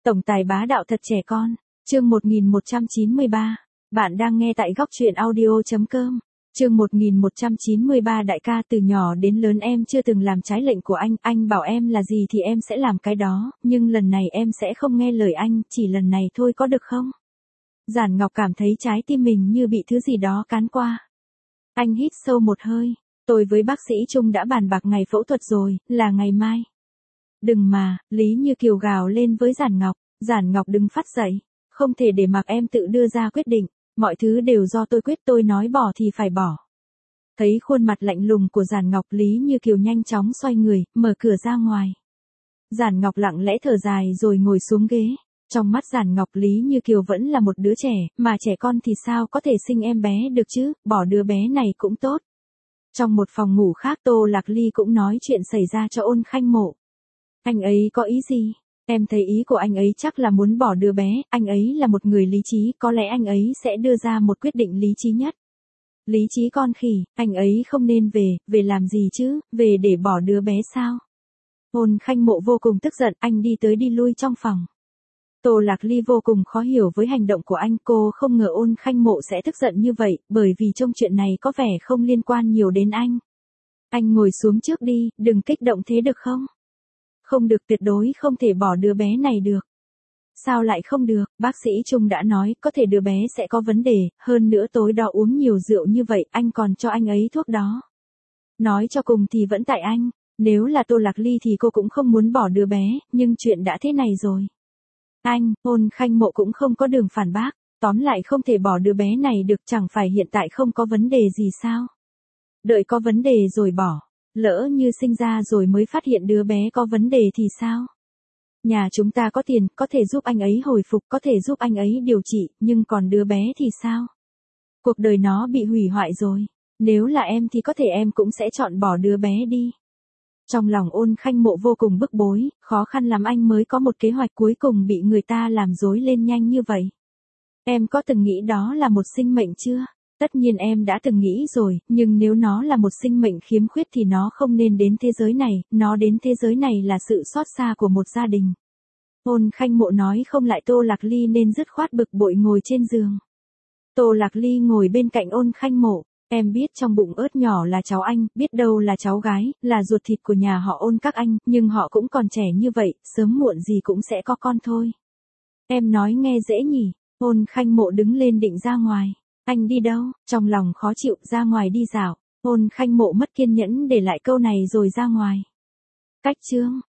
Tổng tài bá đạo thật trẻ con. Chương 1193. Bạn đang nghe tại góc truyện audio.com. Chương 1193. Đại ca, từ nhỏ đến lớn em chưa từng làm trái lệnh của anh bảo em là gì thì em sẽ làm cái đó, nhưng lần này em sẽ không nghe lời anh, chỉ lần này thôi có được không? Giản Ngọc cảm thấy trái tim mình như bị thứ gì đó cán qua. Anh hít sâu một hơi, tôi với bác sĩ Trung đã bàn bạc ngày phẫu thuật rồi, là ngày mai. Đừng mà, Lý Như Kiều gào lên với Giản Ngọc. Giản Ngọc đứng phát dậy, không thể để mặc em tự đưa ra quyết định, mọi thứ đều do tôi quyết, tôi nói bỏ thì phải bỏ. Thấy khuôn mặt lạnh lùng của Giản Ngọc, Lý Như Kiều nhanh chóng xoay người, mở cửa ra ngoài. Giản Ngọc lặng lẽ thở dài rồi ngồi xuống ghế. Trong mắt Giản Ngọc, Lý Như Kiều vẫn là một đứa trẻ, mà trẻ con thì sao có thể sinh em bé được chứ, bỏ đứa bé này cũng tốt. Trong một phòng ngủ khác, Tô Lạc Ly cũng nói chuyện xảy ra cho Ôn Khanh Mộ. Anh ấy có ý gì? Em thấy ý của anh ấy chắc là muốn bỏ đứa bé, anh ấy là một người lý trí, có lẽ anh ấy sẽ đưa ra một quyết định lý trí nhất. Lý trí con khỉ, anh ấy không nên về làm gì chứ, về để bỏ đứa bé sao? Ôn Khanh Mộ vô cùng tức giận, anh đi tới đi lui trong phòng. Tô Lạc Ly vô cùng khó hiểu với hành động của anh, cô không ngờ Ôn Khanh Mộ sẽ tức giận như vậy, bởi vì trong chuyện này có vẻ không liên quan nhiều đến anh. Anh ngồi xuống trước đi, đừng kích động thế được không? Không được, tuyệt đối không thể bỏ đứa bé này được. Sao lại không được, bác sĩ Trung đã nói, có thể đứa bé sẽ có vấn đề, hơn nữa tối đó uống nhiều rượu như vậy, anh còn cho anh ấy thuốc đó. Nói cho cùng thì vẫn tại anh, nếu là Tô Lạc Ly thì cô cũng không muốn bỏ đứa bé, nhưng chuyện đã thế này rồi. Ôn Khanh Mộ cũng không có đường phản bác, tóm lại không thể bỏ đứa bé này được, chẳng phải hiện tại không có vấn đề gì sao? Đợi có vấn đề rồi bỏ, lỡ như sinh ra rồi mới phát hiện đứa bé có vấn đề thì sao? Nhà chúng ta có tiền, có thể giúp anh ấy hồi phục, có thể giúp anh ấy điều trị, nhưng còn đứa bé thì sao? Cuộc đời nó bị hủy hoại rồi. Nếu là em thì có thể em cũng sẽ chọn bỏ đứa bé đi. Trong lòng Ôn Khanh Mộ vô cùng bức bối, khó khăn lắm anh mới có một kế hoạch, cuối cùng bị người ta làm rối lên nhanh như vậy. Em có từng nghĩ đó là một sinh mệnh chưa? Tất nhiên em đã từng nghĩ rồi, nhưng nếu nó là một sinh mệnh khiếm khuyết thì nó không nên đến thế giới này, nó đến thế giới này là sự xót xa của một gia đình. Ôn Khanh Mộ nói không lại Tô Lạc Ly nên dứt khoát bực bội ngồi trên giường. Tô Lạc Ly ngồi bên cạnh Ôn Khanh Mộ. Em biết trong bụng ớt nhỏ là cháu anh, biết đâu là cháu gái, là ruột thịt của nhà họ Ôn các anh, nhưng họ cũng còn trẻ như vậy, sớm muộn gì cũng sẽ có con thôi. Em nói nghe dễ nhỉ? Ôn Khanh Mộ đứng lên định ra ngoài. Anh đi đâu? Trong lòng khó chịu, ra ngoài đi dạo. Ôn Khanh Mộ mất kiên nhẫn để lại câu này rồi ra ngoài. Cách chương